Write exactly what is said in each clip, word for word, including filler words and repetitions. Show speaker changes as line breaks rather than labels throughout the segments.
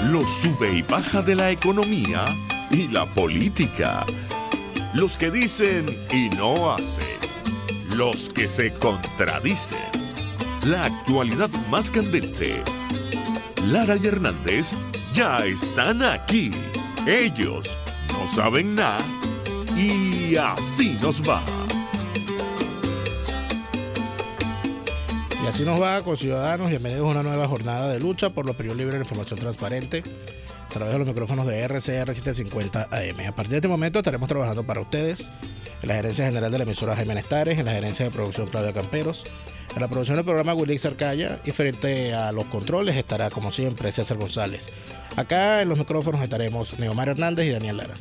Los sube y baja de la economía y la política. Los que dicen y no hacen. Los que se contradicen. La actualidad más candente. Lara y Hernández ya están aquí. Ellos no saben nada y así nos va.
Y así nos va, conciudadanos. Bienvenidos a una nueva jornada de lucha por la opinión libre y la información transparente a través de los micrófonos de R C R setecientos cincuenta A M. A partir de este momento estaremos trabajando para ustedes en la gerencia general de la emisora Jaime Nestares, en la gerencia de producción Claudia Camperos, en la producción del programa Wilix Arcaya, y frente a los controles estará, como siempre, César González. Acá en los micrófonos estaremos Neomar Hernández y Daniel Lara.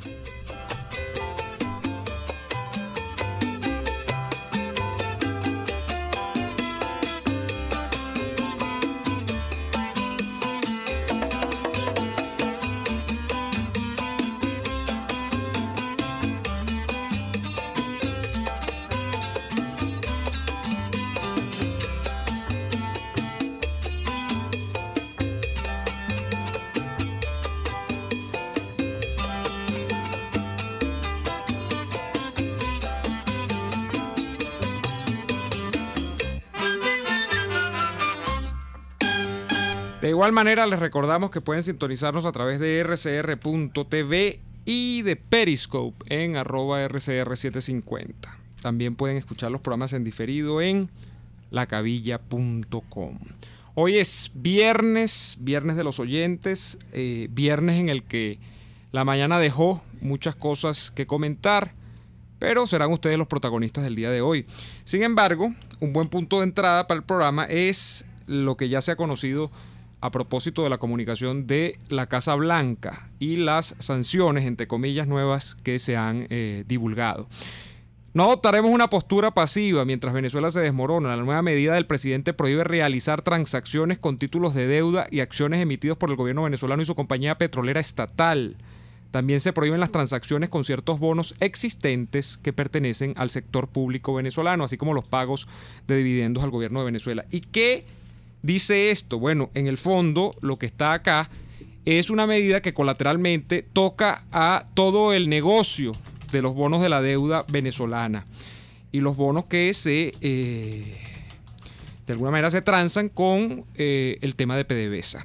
De igual manera, les recordamos que pueden sintonizarnos a través de R C R punto T V y de Periscope en arroba R C R setecientos cincuenta. También pueden escuchar los programas en diferido en lacavilla punto com. Hoy es viernes, viernes de los oyentes, eh, viernes en el que la mañana dejó muchas cosas que comentar, pero serán ustedes los protagonistas del día de hoy. Sin embargo, un buen punto de entrada para el programa es lo que ya se ha conocido a propósito de la comunicación de la Casa Blanca y las sanciones, entre comillas, nuevas que se han eh, divulgado. No adoptaremos una postura pasiva mientras Venezuela se desmorona. La nueva medida del presidente prohíbe realizar transacciones con títulos de deuda y acciones emitidos por el gobierno venezolano y su compañía petrolera estatal. También se prohíben las transacciones con ciertos bonos existentes que pertenecen al sector público venezolano, así como los pagos de dividendos al gobierno de Venezuela. ¿Y qué dice esto? Bueno, en el fondo lo que está acá es una medida que colateralmente toca a todo el negocio de los bonos de la deuda venezolana y los bonos que se eh, de alguna manera se transan con eh, el tema de PDVSA.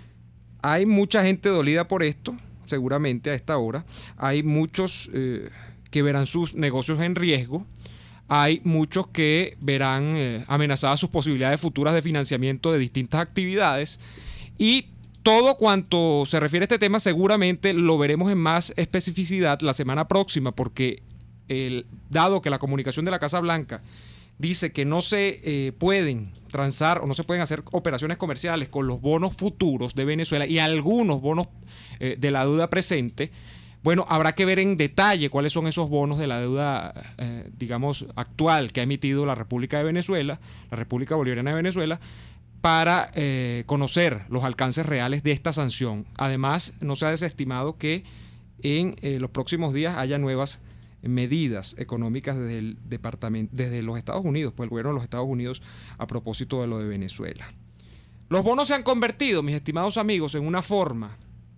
Hay mucha gente dolida por esto, seguramente a esta hora. Hay muchos eh, que verán sus negocios en riesgo. Hay muchos que verán eh, amenazadas sus posibilidades futuras de financiamiento de distintas actividades, y todo cuanto se refiere a este tema seguramente lo veremos en más especificidad la semana próxima, porque el, dado que la comunicación de la Casa Blanca dice que no se eh, pueden transar o no se pueden hacer operaciones comerciales con los bonos futuros de Venezuela y algunos bonos eh, de la deuda presente, bueno, habrá que ver en detalle cuáles son esos bonos de la deuda, eh, digamos, actual que ha emitido la República de Venezuela, la República Bolivariana de Venezuela, para eh, conocer los alcances reales de esta sanción. Además, no se ha desestimado que en eh, los próximos días haya nuevas medidas económicas desde el departamento, desde los Estados Unidos, pues el gobierno de los Estados Unidos, a propósito de lo de Venezuela. Los bonos se han convertido, mis estimados amigos, en una forma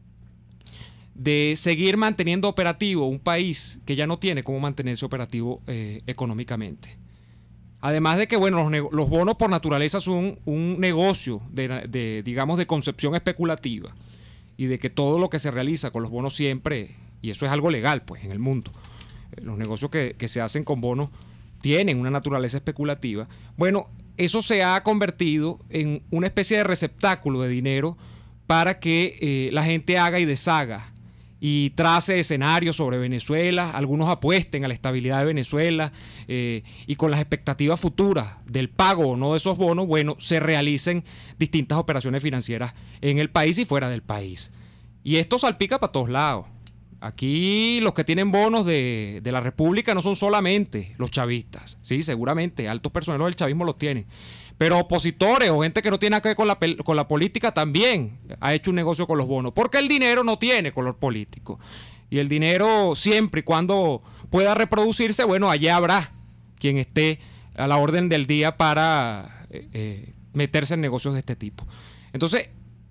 de seguir manteniendo operativo un país que ya no tiene cómo mantenerse operativo eh, económicamente. Además de que, bueno, los, los bonos por naturaleza son un negocio de, de, digamos, de concepción especulativa, y de que todo lo que se realiza con los bonos siempre, y eso es algo legal, pues, en el mundo, eh, los negocios que, que se hacen con bonos tienen una naturaleza especulativa. Bueno, eso se ha convertido en una especie de receptáculo de dinero para que eh, la gente haga y deshaga y trace escenarios sobre Venezuela, algunos apuesten a la estabilidad de Venezuela eh, y con las expectativas futuras del pago o no de esos bonos, bueno, se realicen distintas operaciones financieras en el país y fuera del país. Y esto salpica para todos lados. Aquí los que tienen bonos de, de la República no son solamente los chavistas, sí, seguramente altos personeros del chavismo los tienen, pero opositores o gente que no tiene nada que ver con la, con la política también ha hecho un negocio con los bonos, porque el dinero no tiene color político. Y el dinero, siempre y cuando pueda reproducirse, bueno, allá habrá quien esté a la orden del día para eh, eh, meterse en negocios de este tipo. Entonces,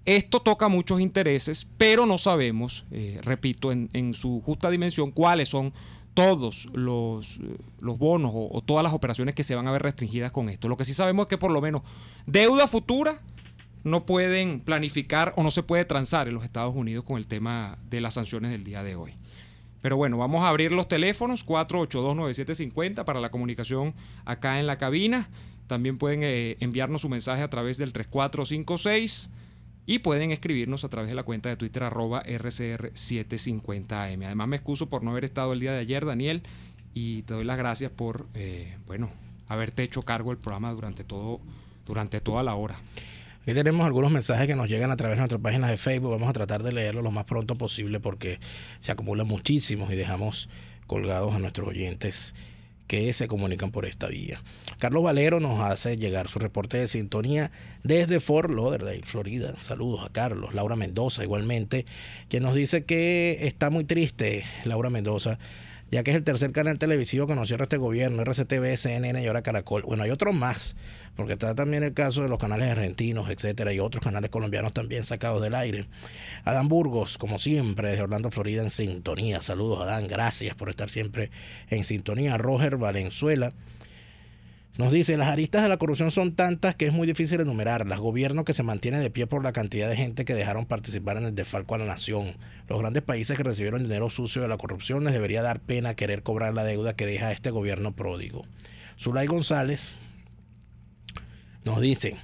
Esto toca muchos intereses, pero no sabemos, eh, repito, en, en su justa dimensión, cuáles son todos los, los bonos o, o todas las operaciones que se van a ver restringidas con esto. Lo que sí sabemos es que por lo menos deuda futura no pueden planificar o no se puede transar en los Estados Unidos con el tema de las sanciones del día de hoy. Pero bueno, vamos a abrir los teléfonos cuatro ocho dos, nueve siete cinco cero para la comunicación acá en la cabina. También pueden eh, enviarnos su mensaje a través del tres cuatro cinco seis y pueden escribirnos a través de la cuenta de Twitter arroba R C R setecientos cincuenta A M. Además me excuso por no haber estado el día de ayer, Daniel, y te doy las gracias por eh, bueno, haberte hecho cargo del programa durante todo, durante toda la hora.
Aquí tenemos algunos mensajes que nos llegan a través de nuestras páginas de Facebook. Vamos a tratar de leerlos lo más pronto posible porque se acumulan muchísimos y dejamos colgados a nuestros oyentes que se comunican por esta vía. Carlos Valero nos hace llegar su reporte de sintonía desde Fort Lauderdale, Florida. Saludos a Carlos. Laura Mendoza igualmente, quien nos dice que está muy triste, Laura Mendoza, ya que es el tercer canal televisivo que nos cierra este gobierno, R C T V, C N N y ahora Caracol. Bueno, hay otros más, porque está también el caso de los canales argentinos, etcétera, y otros canales colombianos también sacados del aire. Adán Burgos, como siempre, desde Orlando, Florida, en sintonía. Saludos, Adán, gracias por estar siempre en sintonía. Roger Valenzuela nos dice, las aristas de la corrupción son tantas que es muy difícil enumerarlas. Gobierno que se mantiene de pie por la cantidad de gente que dejaron participar en el desfalco a la nación. Los grandes países que recibieron dinero sucio de la corrupción les debería dar pena querer cobrar la deuda que deja este gobierno pródigo. Zulay González nos dice,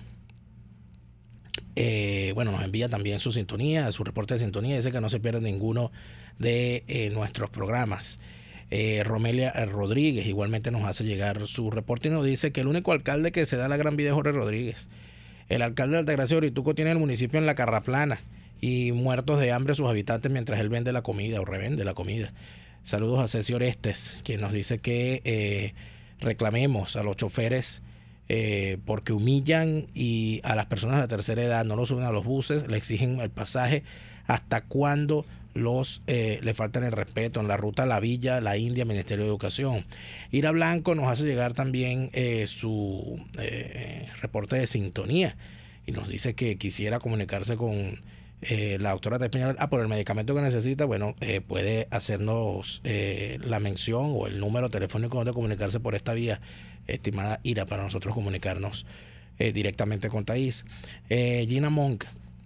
eh, bueno, nos envía también su sintonía, su reporte de sintonía, dice que no se pierde ninguno de eh, nuestros programas. Eh, Romelia Rodríguez igualmente nos hace llegar su reporte y nos dice que el único alcalde que se da la gran vida es Jorge Rodríguez. El alcalde de Altagracia de Orituco tiene el municipio en la carraplana y muertos de hambre sus habitantes mientras él vende la comida o revende la comida. Saludos a Ceci Orestes, quien nos dice que eh, reclamemos a los choferes eh, porque humillan y a las personas de la tercera edad, no los suben a los buses, le exigen el pasaje. ¿Hasta cuándo los eh, le faltan el respeto? En la ruta La Villa, La India, Ministerio de Educación. Ira Blanco nos hace llegar también eh, su eh, reporte de sintonía y nos dice que quisiera comunicarse con eh, la doctora Peña. Ah, por el medicamento que necesita, bueno, eh, puede hacernos eh, la mención o el número telefónico donde comunicarse por esta vía, estimada Ira, para nosotros comunicarnos eh, directamente con Thaís. Eh, Gina Monk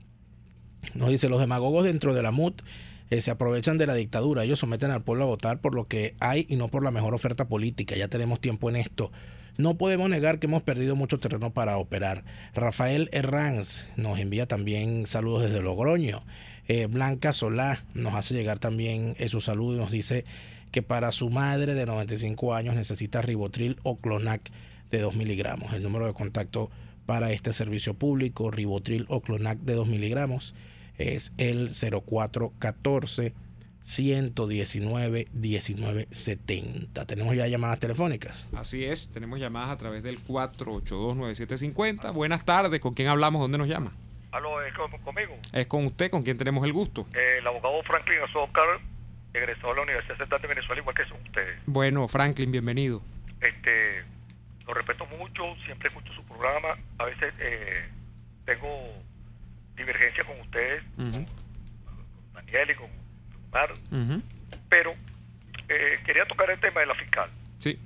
nos dice, los demagogos dentro de la M U T eh, se aprovechan de la dictadura. Ellos someten al pueblo a votar por lo que hay y no por la mejor oferta política. Ya tenemos tiempo en esto. No podemos negar que hemos perdido mucho terreno para operar. Rafael Herranz nos envía también saludos desde Logroño. Eh, Blanca Solá nos hace llegar también eh, su saludo y nos dice que para su madre de noventa y cinco años necesita Ribotril o Clonac de dos miligramos. El número de contacto para este servicio público, Ribotril o Clonac de dos miligramos, es el cero cuatro uno cuatro, uno uno nueve, uno nueve siete cero. Tenemos ya llamadas telefónicas.
Así es, tenemos llamadas a través del cuatro ocho dos, nueve siete cinco cero. Buenas tardes, ¿con quién hablamos? ¿Dónde nos llama?
Aló, ¿es con, conmigo?
Es con usted, ¿con quién tenemos el gusto?
Eh, el abogado Franklin Azócar, egresado de la Universidad Central de Venezuela, igual que son ustedes.
Bueno, Franklin, bienvenido.
Este, lo respeto mucho, siempre escucho su programa. A veces eh, tengo divergencia con ustedes, uh-huh. con, con Daniel y con Omar, uh-huh. pero eh, quería tocar el tema de la fiscal.
Sí.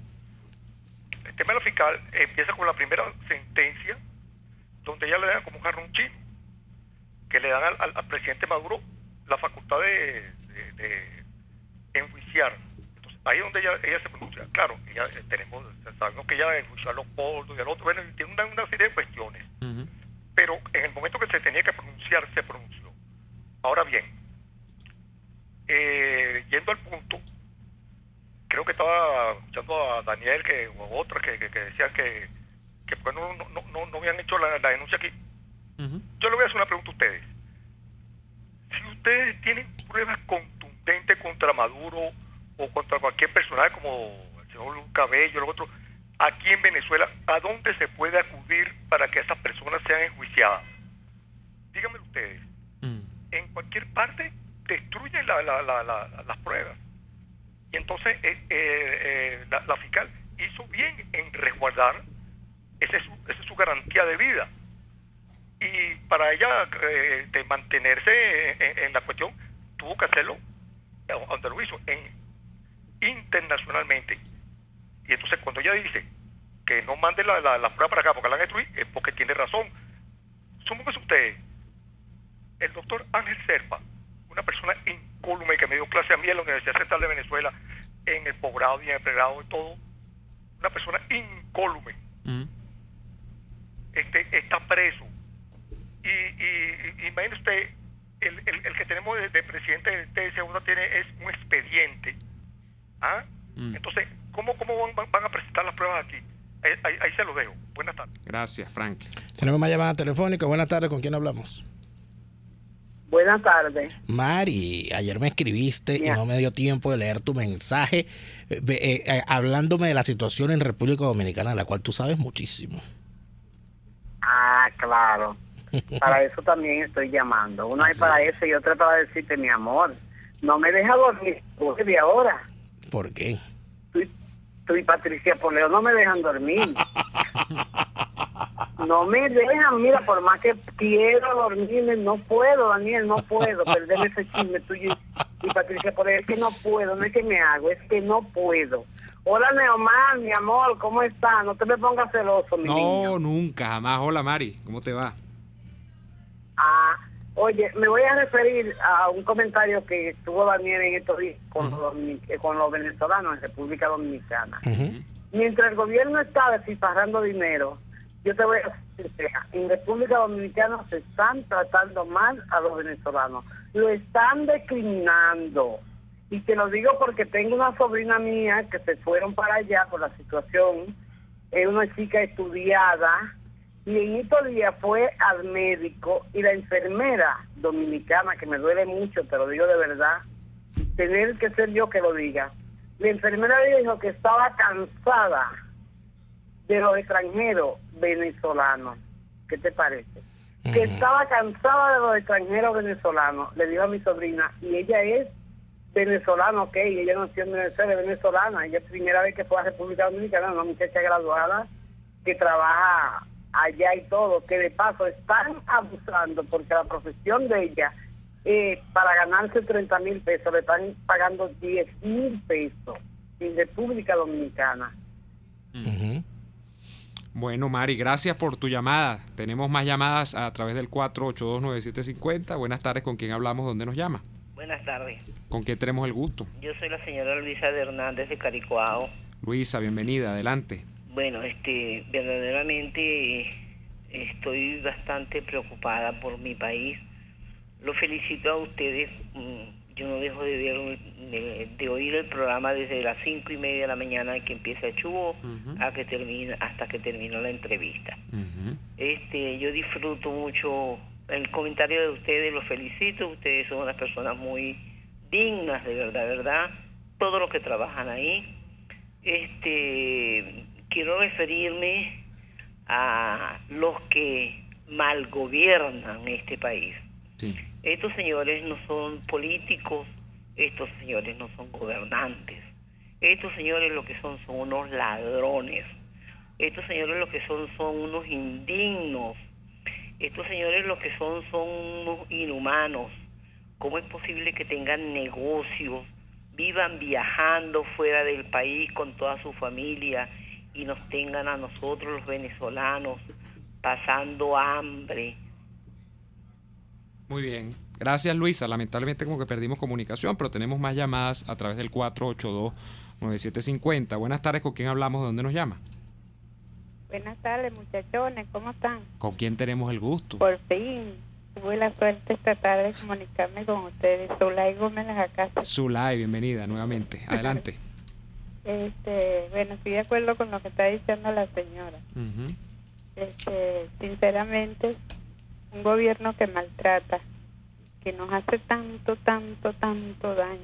El tema de la fiscal empieza con la primera sentencia, donde ella le dan como un jarrón chino, que le dan al, al, al presidente Maduro la facultad de, de, de enjuiciar. Entonces, ahí es donde ella, ella se pronuncia. Claro, ella, eh, tenemos, sabemos que ella enjuició a los poldos y al otro, bueno, tiene una, una serie de cuestiones. Uh-huh. Pero en el momento que se tenía que pronunciar, se pronunció. Ahora bien, eh, yendo al punto, creo que estaba escuchando a Daniel que, o a otros que, que, que decían que, que pues no, no, no, no habían hecho la, la denuncia aquí. Uh-huh. Yo le voy a hacer una pregunta a ustedes. Si ustedes tienen pruebas contundentes contra Maduro o contra cualquier personaje como el señor Cabello, los otros, aquí en Venezuela, ¿a dónde se puede acudir para que esas personas sean enjuiciadas? Díganme ustedes. Mm. En cualquier parte destruyen la, la, la, la, las pruebas. Y entonces eh, eh, eh, la, la fiscal hizo bien en resguardar, esa es su, esa es su garantía de vida. y para ella eh, de mantenerse en, en la cuestión tuvo que hacerlo donde lo hizo, en, internacionalmente. Y entonces cuando ella dice que no mande la, la, la prueba para acá porque la han destruido, es porque tiene razón. Supóngase usted, el doctor Ángel Serpa, una persona incólume que me dio clase a mí en la Universidad Central de Venezuela, en el posgrado y en el pregrado y todo, una persona incólume, mm. este, está preso. Y, y, y imagine usted, el, el, el que tenemos de, de presidente de T S uno tiene es un expediente. ¿Ah? Mm. Entonces, ¿cómo, cómo van, van a presentar las pruebas aquí? Ahí, ahí, ahí se lo dejo. Buenas tardes.
Gracias, Frank.
Tenemos más llamada telefónica. Buenas tardes, ¿con quién hablamos?
Buenas tardes.
Mari, ayer me escribiste
Mira.
y no me dio tiempo de leer tu mensaje eh, eh, eh, hablándome de la situación en República Dominicana, de la cual tú sabes muchísimo.
Ah, claro. Para eso también estoy llamando. Una
Así
es para
es.
eso y otra para decirte, mi amor, no me deja dormir de ahora.
¿Por qué?
Tú, tú y Patricia Poleo no me dejan dormir. No me dejan, mira, por más que quiero dormirme, no puedo, Daniel, no puedo perderme ese chisme tuyo y, y Patricia Poleo. Es que no puedo, no es que me hago, es que no puedo. Hola, Neomar, mi amor, ¿cómo estás? No te me pongas celoso, mi
No,
niño.
nunca, jamás. Hola, Mari, ¿cómo te va?
Ah, oye, me voy a referir a un comentario que tuvo Daniel en estos días con, uh-huh. los, con los venezolanos en República Dominicana.
Uh-huh.
Mientras el gobierno está despilfarrando dinero, yo te voy a decir, en República Dominicana se están tratando mal a los venezolanos, lo están discriminando. Y te lo digo porque tengo una sobrina mía que se fueron para allá por la situación, es una chica estudiada, y en estos días fue al médico y la enfermera dominicana, que me duele mucho, te lo digo de verdad, tener que ser yo que lo diga, la enfermera dijo que estaba cansada de los extranjeros venezolanos. ¿Qué te parece? Uh-huh. Que estaba cansada de los extranjeros venezolanos, le dijo a mi sobrina, y ella es venezolana, ok, ella nació en Venezuela, es venezolana, ella es la primera vez que fue a República Dominicana, una muchacha graduada que trabaja allá y todo, que de paso están abusando porque la profesión de ella, eh, para ganarse treinta mil pesos, le están pagando diez mil pesos en República Dominicana.
Uh-huh.
Bueno, Mari, gracias por tu llamada. Tenemos más llamadas a través del cuatro ocho dos nueve siete cinco cero. Buenas tardes, ¿con quién hablamos? ¿Dónde nos llama?
Buenas tardes.
¿Con quién tenemos el gusto?
Yo soy la señora Luisa de Hernández de Caricuao.
Luisa, bienvenida, adelante.
Bueno, este, verdaderamente estoy bastante preocupada por mi país. Lo felicito a ustedes. Yo no dejo de ver, de, de oír el programa desde las cinco y media de la mañana que empieza el chubo uh-huh. a que termina, hasta que termina la entrevista. Uh-huh. Este, yo disfruto mucho el comentario de ustedes, los felicito. Ustedes son unas personas muy dignas, de verdad, verdad. Todos los que trabajan ahí. Este, quiero referirme a los que mal gobiernan este país.
Sí.
Estos señores no son políticos, estos señores no son gobernantes. Estos señores lo que son son unos ladrones. Estos señores lo que son son unos indignos. Estos señores lo que son son unos inhumanos. ¿Cómo es posible que tengan negocios, vivan viajando fuera del país con toda su familia y nos tengan a nosotros los venezolanos pasando hambre?
Muy bien. Gracias, Luisa. Lamentablemente como que perdimos comunicación, pero tenemos más llamadas a través del cuatro ocho dos nueve siete cinco cero. Buenas tardes, ¿con quién hablamos? ¿De dónde nos llama?
Buenas tardes, muchachones, ¿cómo están?
¿Con quién tenemos el gusto?
Por fin, tuve la suerte esta tarde de comunicarme con ustedes. Zulay Gómez de Jacasa.
Zulay, bienvenida nuevamente. Adelante.
este, bueno, estoy de acuerdo con lo que está diciendo la señora. Uh-huh. Este, sinceramente, un gobierno que maltrata, que nos hace tanto, tanto, tanto daño,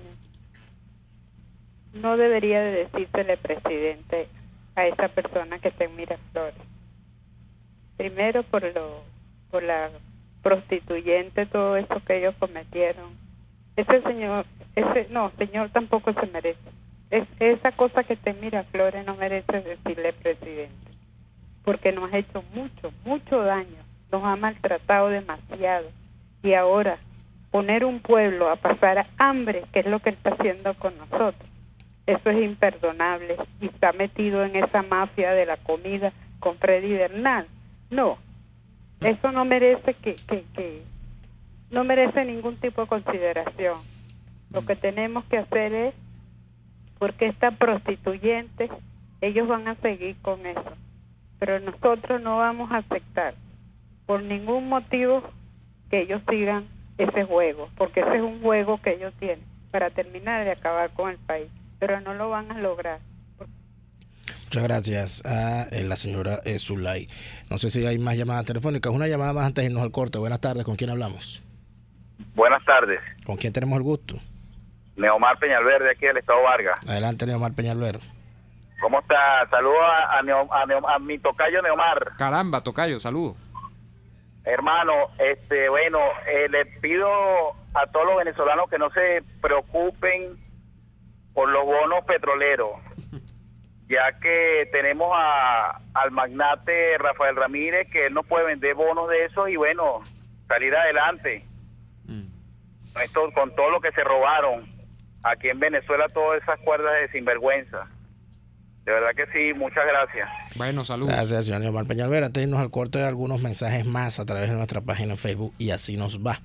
no debería de decírsele presidente a esa persona que está en Miraflores. Primero por lo, por la prostituyente, todo eso que ellos cometieron. Ese señor, ese no, señor tampoco se merece. Es, esa cosa que está en Miraflores no merece decirle presidente, porque nos ha hecho mucho, mucho daño. nos ha maltratado demasiado. Y ahora, poner un pueblo a pasar hambre, que es lo que él está haciendo con nosotros, eso es imperdonable. Y está metido en esa mafia de la comida con Freddy Bernal. No, eso no merece que, que, que no merece ningún tipo de consideración. Lo que tenemos que hacer es, porque esta prostituyente, ellos van a seguir con eso, pero nosotros no vamos a aceptar por ningún motivo que ellos sigan ese juego, porque ese es un juego que ellos tienen para terminar de acabar con el país, pero no lo van a lograr.
Muchas gracias a eh, la señora eh, Zulay. No sé si hay más llamadas telefónicas. Una llamada más antes de irnos al corte. Buenas tardes, ¿con quién hablamos?
Buenas tardes.
¿Con quién tenemos el gusto?
Neomar Peñalverde, aquí del Estado Vargas.
Adelante, Neomar Peñalverde.
¿Cómo está? Saludos a, a, Neo, a, Neo, a mi tocayo Neomar.
Caramba, tocayo, saludos.
Hermano, este, bueno, eh, le pido a todos los venezolanos que no se preocupen por los bonos petroleros, ya que tenemos a, al magnate Rafael Ramírez, que él no puede vender bonos de esos y bueno, salir adelante. Mm. Esto, con todo lo que se robaron aquí en Venezuela, todas esas cuerdas de sinvergüenza. De verdad que sí, muchas gracias.
Bueno, saludos.
Gracias, señor Neomar Peñalvera. Antes de irnos al corte, de algunos mensajes más a través de nuestra página en Facebook y así nos va.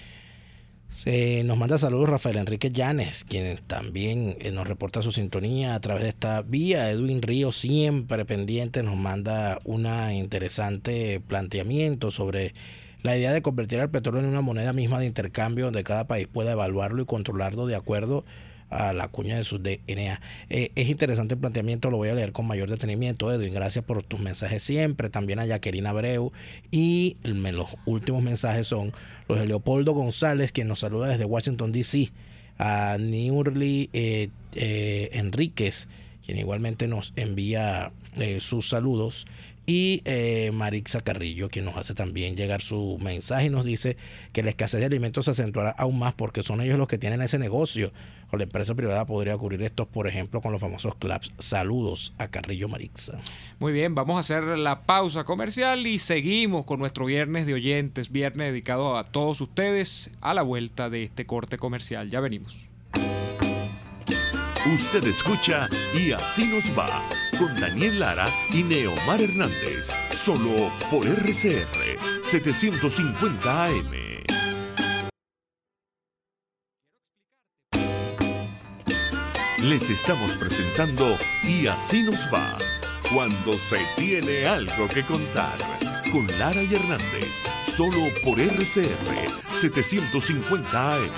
Se nos manda saludos Rafael Enrique Llanes, quien también eh, nos reporta su sintonía a través de esta vía. Edwin Ríos, siempre pendiente, nos manda una interesante planteamiento sobre la idea de convertir al petróleo en una moneda misma de intercambio donde cada país pueda evaluarlo y controlarlo de acuerdo a la cuña de su D N A. Eh, es interesante el planteamiento, lo voy a leer con mayor detenimiento, Edwin. Gracias por tus mensajes siempre. También a Jacqueline Abreu. Y los últimos mensajes son los de Leopoldo González, quien nos saluda desde Washington, D C A Niurli eh, eh, Enríquez, quien igualmente nos envía eh, sus saludos. Y eh, Marixa Carrillo, quien nos hace también llegar su mensaje y nos dice que la escasez de alimentos se acentuará aún más porque son ellos los que tienen ese negocio. O la empresa privada podría ocurrir esto, por ejemplo, con los famosos clubs. Saludos a Carrillo Marixa.
Muy bien, vamos a hacer la pausa comercial y seguimos con nuestro viernes de oyentes, viernes dedicado a todos ustedes a la vuelta de este corte comercial. Ya venimos.
Usted escucha Y Así Nos Va, con Daniel Lara y Neomar Hernández, solo por R C R setecientos cincuenta A M. Les estamos presentando Y Así Nos Va, cuando se tiene algo que contar, con Lara y Hernández, solo por R C R setecientos cincuenta A M.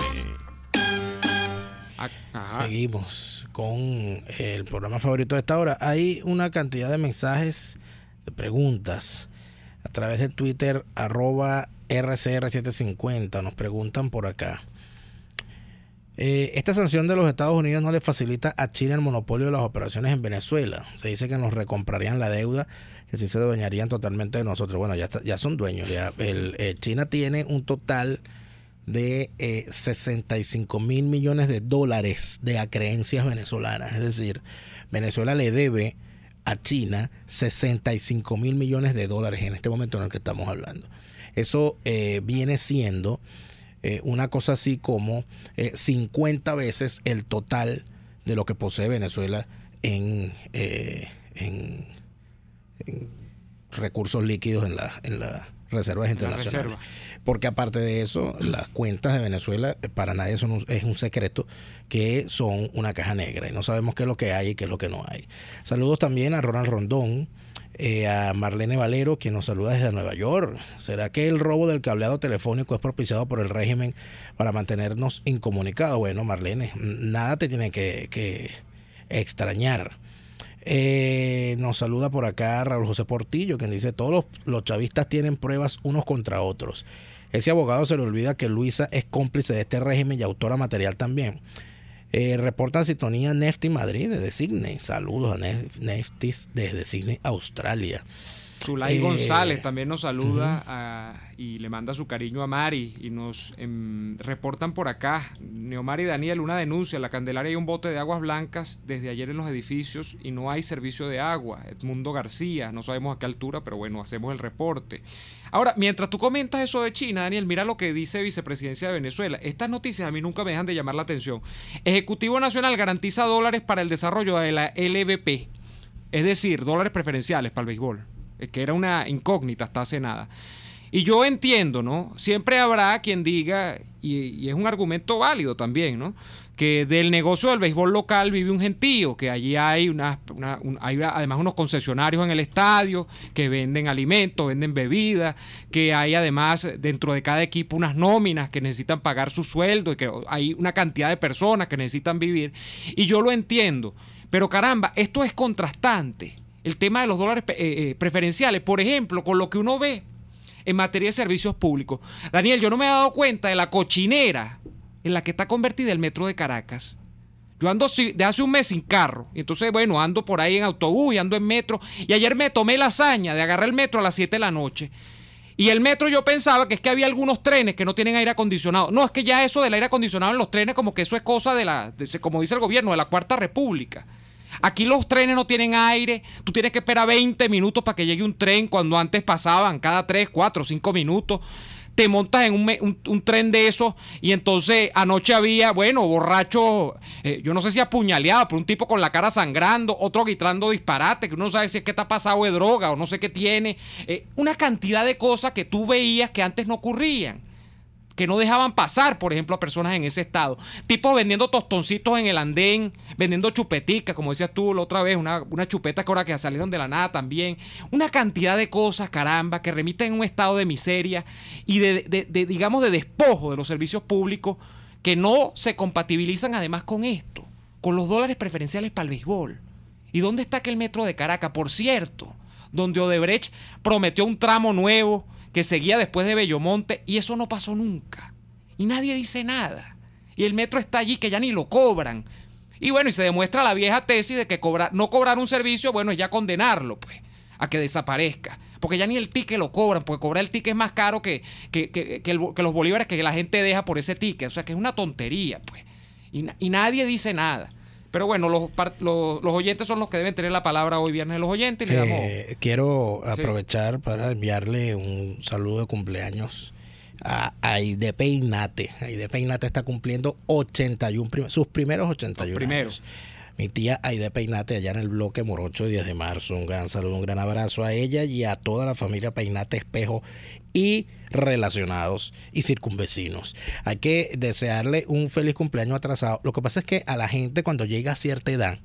Ajá. Seguimos con el programa favorito de esta hora. Hay una cantidad de mensajes, de preguntas a través del Twitter arroba R C R setecientos cincuenta. Nos preguntan por acá. Eh, esta sanción de los Estados Unidos no le facilita a China el monopolio de las operaciones en Venezuela. Se dice que nos recomprarían la deuda, que sí se adueñarían totalmente de nosotros. Bueno, ya, está, ya son dueños. Ya el, eh, China tiene un total de eh, sesenta y cinco mil millones de dólares de acreencias venezolanas. Es decir, Venezuela le debe a China sesenta y cinco mil millones de dólares en este momento en el que estamos hablando. Eso eh, viene siendo eh, una cosa así como eh, cincuenta veces el total de lo que posee Venezuela en, eh, en, en recursos líquidos en la, en la reservas internacionales. Reserva. Porque aparte de eso, las cuentas de Venezuela, para nadie son un, es un secreto que son una caja negra y no sabemos qué es lo que hay y qué es lo que no hay. Saludos también a Ronald Rondón, eh, a Marlene Valero, quien nos saluda desde Nueva York. ¿Será que el robo del cableado telefónico es propiciado por el régimen para mantenernos incomunicados? Bueno, Marlene, nada te tiene que, que extrañar. Eh, nos saluda por acá Raúl José Portillo, quien dice: todos los, los chavistas tienen pruebas unos contra otros. Ese abogado se le olvida que Luisa es cómplice de este régimen y autora material también. Eh, reporta sintonía Nefti Madrid desde Sydney. Saludos a Nef, Neftis desde Sydney, Australia.
Zulay
Eh,
González también nos saluda
uh-huh.
a, y le manda su cariño a Mari y nos em, reportan por acá. Neomar y Daniel, una denuncia. En la Candelaria hay un bote de aguas blancas desde ayer en los edificios y no hay servicio de agua. Edmundo García, no sabemos a qué altura, pero bueno, hacemos el reporte. Ahora, mientras tú comentas eso de China, Daniel, mira lo que dice Vicepresidencia de Venezuela. Estas noticias a mí nunca me dejan de llamar la atención. Ejecutivo Nacional garantiza dólares para el desarrollo de la L V P. Es decir, dólares preferenciales para el béisbol, que era una incógnita hasta hace nada. Y yo entiendo, ¿no? Siempre habrá quien diga, y, y es un argumento válido también, ¿no? Que del negocio del béisbol local vive un gentío, que allí hay, una, una, un, hay además unos concesionarios en el estadio que venden alimentos, venden bebidas, que hay además dentro de cada equipo unas nóminas que necesitan pagar su sueldo y que hay una cantidad de personas que necesitan vivir. Y yo lo entiendo. Pero caramba, esto es contrastante. El tema de los dólares eh, eh, preferenciales, por ejemplo, con lo que uno ve en materia de servicios públicos. Daniel, yo no me he dado cuenta de la cochinera en la que está convertida el metro de Caracas. Yo ando de hace un mes sin carro. Y entonces, bueno, ando por ahí en autobús y ando en metro. Y ayer me tomé la hazaña de agarrar el metro a las siete de la noche. Y el metro yo pensaba que es que había algunos trenes que no tienen aire acondicionado. No, es que ya eso del aire acondicionado en los trenes como que eso es cosa de la, de, como dice el gobierno, de la Cuarta República. Aquí los trenes no tienen aire, tú tienes que esperar veinte minutos para que llegue un tren cuando antes pasaban cada tres, cuatro, cinco minutos. Te montas en un, un, un tren de esos y entonces anoche había, bueno, borracho, eh, yo no sé si apuñaleado, pero un tipo con la cara sangrando, otro gritando disparate, que uno no sabe si es que está pasado de droga o no sé qué tiene. Eh, una cantidad de cosas que tú veías que antes no ocurrían, que no dejaban pasar, por ejemplo, a personas en ese estado. Tipos vendiendo tostoncitos en el andén, vendiendo chupeticas, como decías tú la otra vez, una, una chupeta que ahora que salieron de la nada también. Una cantidad de cosas, caramba, que remiten a un estado de miseria y de, de, de, digamos, de despojo de los servicios públicos que no se compatibilizan además con esto, con los dólares preferenciales para el béisbol. ¿Y dónde está aquel metro de Caracas? Por cierto, donde Odebrecht prometió un tramo nuevo que seguía después de Bellomonte, y eso no pasó nunca. Y nadie dice nada. Y el metro está allí que ya ni lo cobran. Y bueno, y se demuestra la vieja tesis de que cobrar, no cobrar un servicio, bueno, es ya condenarlo, pues, a que desaparezca. Porque ya ni el ticket lo cobran, porque cobrar el ticket es más caro que, que, que, que, el, que los bolívares que la gente deja por ese ticket. O sea, que es una tontería, pues. Y, y nadie dice nada. Pero bueno, los, los, los oyentes son los que deben tener la palabra hoy viernes de los oyentes. Y le damos...
eh, quiero aprovechar sí. para enviarle un saludo de cumpleaños a Aide Peinate. Aide Peinate está cumpliendo ochenta y uno, prim- sus primeros ochenta y uno
los primeros.
años. Mi tía Aide Peinate allá en el bloque Morocho de diez de marzo. Un gran saludo, un gran abrazo a ella y a toda la familia Peinate Espejo y relacionados y circunvecinos. Hay que desearle un feliz cumpleaños atrasado. Lo que pasa es que a la gente cuando llega a cierta edad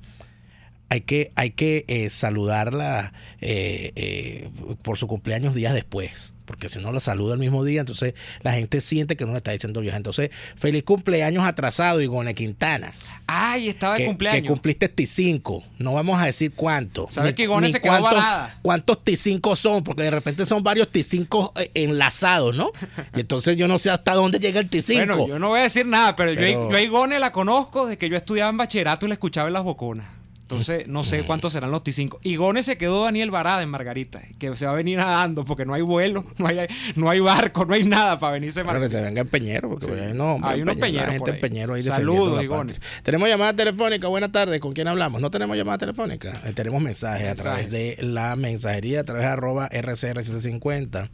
hay que, hay que eh, saludarla eh, eh, por su cumpleaños días después, porque si uno la saluda el mismo día, entonces la gente siente que no le está diciendo vieja. Entonces, feliz cumpleaños atrasado, Igone Quintana.
Ay, estaba
que,
el cumpleaños.
Que cumpliste T cinco. No vamos a decir cuánto.
¿Sabes que Igone se quedó
cuántos,
balada?
¿Cuántos T cinco son? Porque de repente son varios T cinco enlazados, ¿no? Y entonces yo no sé hasta dónde llega el T cinco.
Bueno, yo no voy a decir nada, pero,
pero...
yo, yo a Igone la conozco desde que yo estudiaba en bachillerato y la escuchaba en las boconas. Entonces, no sé cuántos serán los T cinco. Igone se quedó Daniel Varada en Margarita, que se va a venir nadando porque no hay vuelo, no hay, no hay barco, no hay nada para venirse a
Margarita. Pero que se venga en Peñero, porque sí. no, hombre,
hay unos Peñeros.
Hay gente en Peñero ahí
Saludos,
la
Igone.
Patria. Tenemos llamada telefónica, buenas tardes, ¿con quién hablamos? No tenemos llamada telefónica, eh, tenemos mensajes, mensajes a través de la mensajería, a través de arroba R C R setecientos cincuenta.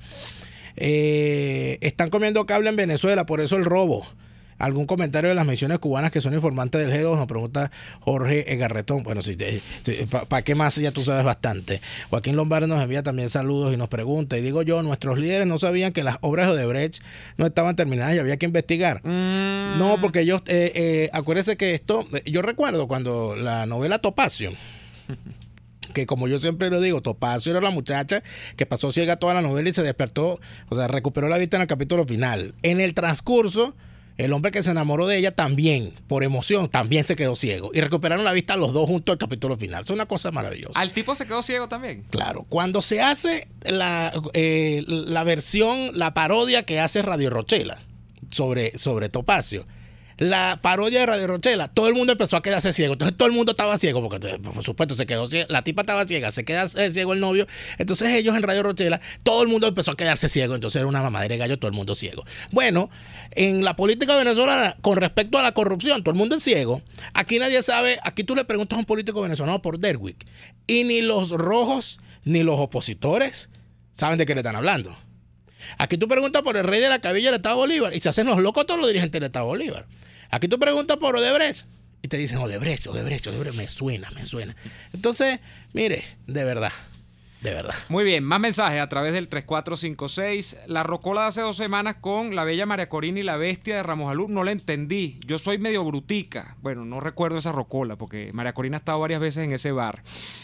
Eh, están comiendo cable en Venezuela, por eso el robo. ¿Algún comentario de las misiones cubanas que son informantes del G dos? Nos pregunta Jorge Garretón. Bueno, si, si, ¿para pa qué más? Ya tú sabes bastante. Joaquín Lombardo nos envía también saludos y nos pregunta, y digo yo, nuestros líderes no sabían que las obras de Odebrecht no estaban terminadas y había que investigar. Mm. No, porque ellos, eh, eh, acuérdense que esto, yo recuerdo cuando la novela Topacio, que como yo siempre lo digo, Topacio era la muchacha que pasó ciega toda la novela y se despertó, o sea, recuperó la vista en el capítulo final. En el transcurso, el hombre que se enamoró de ella también, por emoción, también se quedó ciego. Y recuperaron la vista los dos juntos al capítulo final. Es una cosa maravillosa.
¿Al tipo se quedó ciego también?
Claro. Cuando se hace la, eh, la versión, la parodia que hace Radio Rochela sobre, sobre Topacio, la parodia de Radio Rochela, todo el mundo empezó a quedarse ciego. Entonces todo el mundo estaba ciego, porque por supuesto se quedó ciego, la tipa estaba ciega, se queda ciego el novio. Entonces ellos en Radio Rochela, todo el mundo empezó a quedarse ciego. Entonces era una mamadera de gallo, todo el mundo ciego. Bueno, en la política venezolana, con respecto a la corrupción, todo el mundo es ciego. Aquí nadie sabe, aquí tú le preguntas a un político venezolano por Derwick, y ni los rojos ni los opositores saben de qué le están hablando. Aquí tú preguntas por el rey de la cabilla del Estado Bolívar y se hacen los locos todos los dirigentes del Estado Bolívar. Aquí tú preguntas por Odebrecht y te dicen Odebrecht, Odebrecht, Odebrecht, me suena, me suena. Entonces, mire, de verdad, de verdad.
Muy bien, más mensajes a través del tres cuatro cinco seis. La rocola de hace dos semanas con la bella María Corina y la bestia de Ramos Alú, no la entendí. Yo soy medio brutica. Bueno, no recuerdo esa rocola porque María Corina ha estado varias veces en ese bar.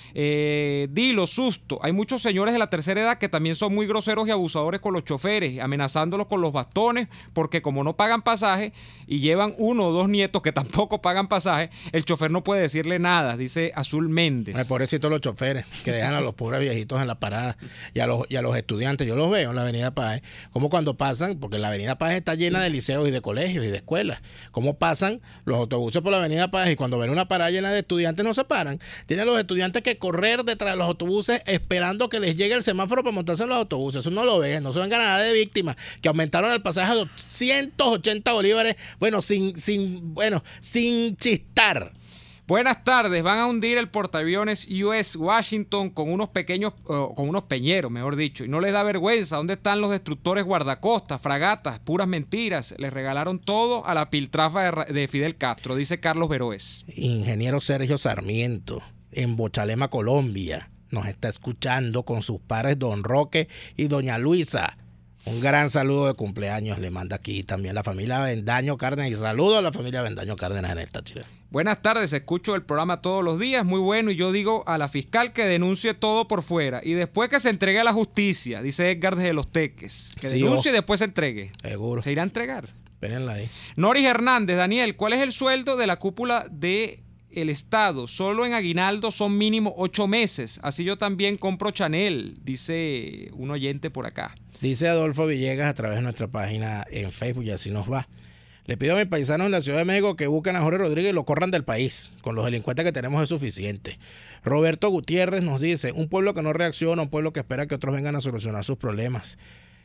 Eh, dilo, susto. Hay muchos señores de la tercera edad que también son muy groseros y abusadores con los choferes, amenazándolos con los bastones, porque como no pagan pasaje y llevan uno o dos nietos que tampoco pagan pasaje, el chofer no puede decirle nada, dice Azul Méndez.
Ay, pobrecitos los choferes que dejan a los pobres viejitos en la parada y a los, y a los estudiantes. Yo los veo en la Avenida Páez, como cuando pasan, porque la Avenida Páez está llena de liceos y de colegios y de escuelas, cómo pasan los autobuses por la Avenida Páez y cuando ven una parada llena de estudiantes no se paran. Tienen los estudiantes que correr detrás de los autobuses esperando que les llegue el semáforo para montarse en los autobuses. Eso no lo ven, no se ven nada de víctimas, que aumentaron el pasaje a doscientos ochenta bolívares, bueno, sin, sin, bueno, sin chistar.
Buenas tardes, van a hundir el portaaviones U S Washington con unos pequeños, uh, con unos peñeros, mejor dicho, y no les da vergüenza. ¿Dónde están los destructores guardacostas, fragatas, puras mentiras? Les regalaron todo a la piltrafa de, de Fidel Castro, dice Carlos Veroes.
Ingeniero Sergio Sarmiento, en Bochalema, Colombia, nos está escuchando con sus padres Don Roque y Doña Luisa. Un gran saludo de cumpleaños le manda aquí también la familia Bendaño Cárdenas, y saludo a la familia Bendaño Cárdenas en el Táchira.
Buenas tardes, escucho el programa todos los días, muy bueno, y yo digo a la fiscal que denuncie todo por fuera y después que se entregue a la justicia, dice Edgar desde Los Teques. Que sí, denuncie oh. y después se entregue.
Seguro.
¿Se irá a entregar?
Espérenla ahí.
Noris Hernández, Daniel, ¿cuál es el sueldo de la cúpula de el Estado? Solo en aguinaldo son mínimo ocho meses. Así yo también compro Chanel, dice un oyente por acá.
Dice Adolfo Villegas a través de nuestra página en Facebook, y así nos va. Le pido a mis paisanos en la Ciudad de México que busquen a Jorge Rodríguez y lo corran del país. Con los delincuentes que tenemos es suficiente. Roberto Gutiérrez nos dice, un pueblo que no reacciona, un pueblo que espera que otros vengan a solucionar sus problemas.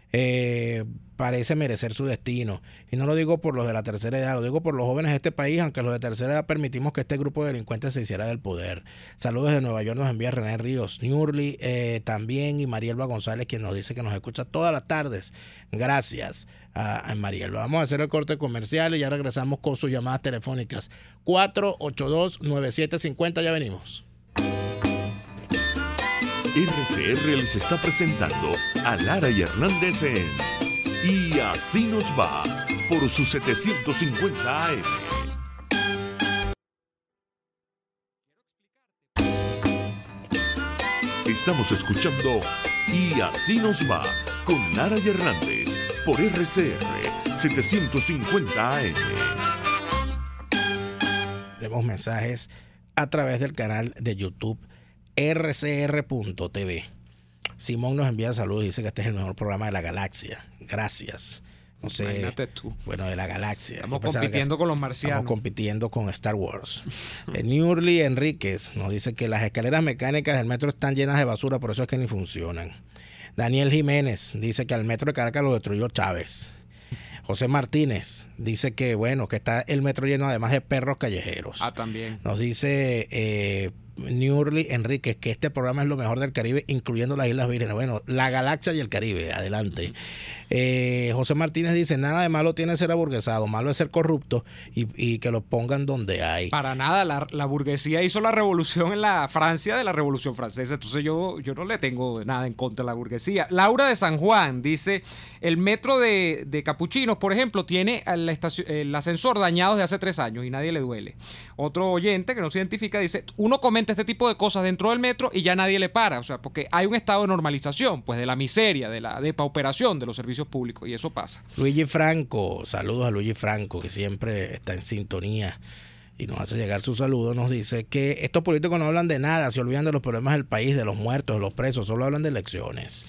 Eh, parece merecer su destino. Y no lo digo por los de la tercera edad, lo digo por los jóvenes de este país, aunque los de tercera edad permitimos que este grupo de delincuentes se hiciera del poder. Saludos de Nueva York, nos envía René Ríos, Nurli eh, también, y Marielba González, quien nos dice que nos escucha todas las tardes. Gracias a, a Marielba. Vamos a hacer el corte comercial y ya regresamos con sus llamadas telefónicas. cuatro ocho dos, nueve siete cinco cero, ya venimos.
R C R les está presentando a Lara y Hernández en Y Así Nos Va por su setecientos cincuenta A M. Estamos escuchando Y Así Nos Va con Lara y Hernández por R C R setecientos cincuenta A M.
Tenemos mensajes a través del canal de YouTube R C R punto T V. Simón nos envía saludos y dice que este es el mejor programa de la galaxia. Gracias. No sé.
Imagínate tú.
Bueno, de la galaxia.
Estamos compitiendo con los marcianos.
Estamos compitiendo con Star Wars. Nurli Enríquez nos dice que las escaleras mecánicas del metro están llenas de basura, por eso es que ni funcionan. Daniel Jiménez dice que al metro de Caracas lo destruyó Chávez. José Martínez dice que, bueno, que está el metro lleno además de perros callejeros.
Ah, también.
Nos dice eh, Nurli Enríquez que este programa es lo mejor del Caribe, incluyendo las Islas Vírgenes. Bueno, la galaxia y el Caribe, adelante. Eh, José Martínez dice, nada de malo tiene ser aburguesado, malo es ser corrupto y, y que lo pongan donde hay.
Para nada, la, la burguesía hizo la revolución en la Francia de la Revolución Francesa, entonces yo, yo no le tengo nada en contra de la burguesía. Laura de San Juan dice, el metro de, de Capuchinos, por ejemplo, tiene el, estación, el ascensor dañado desde hace tres años y nadie le duele. Otro oyente que no se identifica dice, uno comenta este tipo de cosas dentro del metro y ya nadie le para, o sea, porque hay un estado de normalización, pues de la miseria, de la depauperación de los servicios públicos, y eso pasa.
Luigi Franco, saludos a Luigi Franco, que siempre está en sintonía y nos hace llegar su saludo. Nos dice que estos políticos no hablan de nada, se olvidan de los problemas del país, de los muertos, de los presos, solo hablan de elecciones.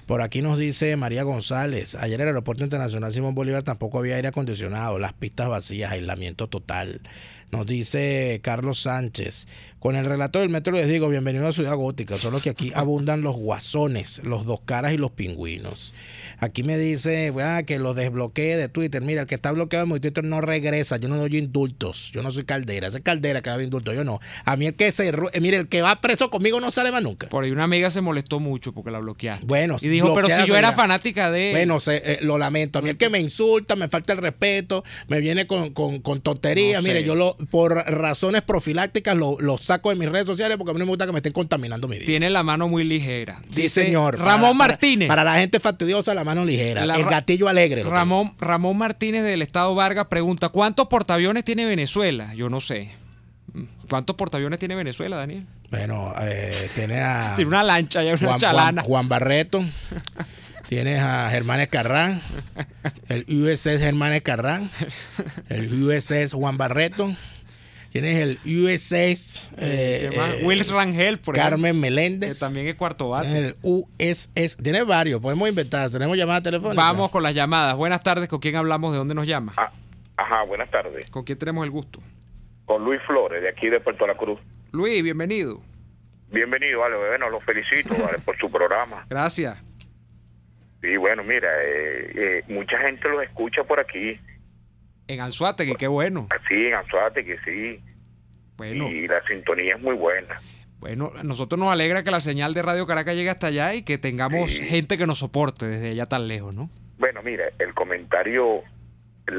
Por aquí nos dice María González, ayer el aeropuerto internacional Simón Bolívar tampoco había aire acondicionado, las pistas vacías, aislamiento total. Nos dice Carlos Sánchez, con el relato del metro les digo, bienvenido a Ciudad Gótica, solo que aquí abundan los guasones, los dos caras y los pingüinos. Aquí me dice ah, que lo desbloquee de Twitter. Mira, el que está bloqueado en mi Twitter no regresa. Yo no doy indultos. Yo no soy Caldera. Ese es Caldera que da indultos. Yo no. A mí el que se... Mire, el que va preso conmigo no sale más nunca.
Por ahí una amiga se molestó mucho porque la bloqueaste.
Bueno,
y dijo, pero si yo era
ya.
fanática de...
Bueno, se, eh, lo lamento. A mí el que me insulta, me falta el respeto, me viene con, con, con tonterías. No sé. Mire, yo lo por razones profilácticas lo, lo saco de mis redes sociales porque a mí no me gusta que me estén contaminando mi vida.
Tiene la mano muy ligera.
Sí,
Dice
señor.
Ramón
para,
Martínez.
Para, para la gente fastidiosa, la mano ligera.
La,
el gatillo alegre.
Ramón, Ramón Martínez del Estado Vargas pregunta, ¿cuántos portaaviones tiene Venezuela? Yo no sé. ¿Cuántos portaaviones tiene Venezuela, Daniel?
Bueno, eh, tiene a...
Tiene una lancha, ya una
Juan,
chalana.
Juan, Juan Barreto. Tienes a Germán Escarrán. El U S S Germán Escarrán. El U S S Juan Barreto. Tienes el U S S eh,
eh, Wills Rangel, por
Carmen
ejemplo,
Meléndez.
Que también es cuarto bate.
El U S S. Tienes varios, podemos inventar. Tenemos llamadas telefónicas.
Vamos con las llamadas. Buenas tardes, ¿con quién hablamos? ¿De dónde nos llama?
Ah, ajá, buenas tardes.
¿Con quién tenemos el gusto?
Con Luis Flores, de aquí de Puerto La Cruz.
Luis, bienvenido.
Bienvenido, vale, bueno, los felicito, vale, por su programa.
Gracias.
Sí, bueno, mira, eh, eh, mucha gente los escucha por aquí.
En Anzoátegui, qué bueno.
Sí, en Anzoátegui, sí.
Bueno.
Y la sintonía es muy buena.
Bueno, a nosotros nos alegra que la señal de Radio Caracas llegue hasta allá y que tengamos
sí.
gente que nos soporte desde allá tan lejos, ¿no?
Bueno, mira, el comentario... El,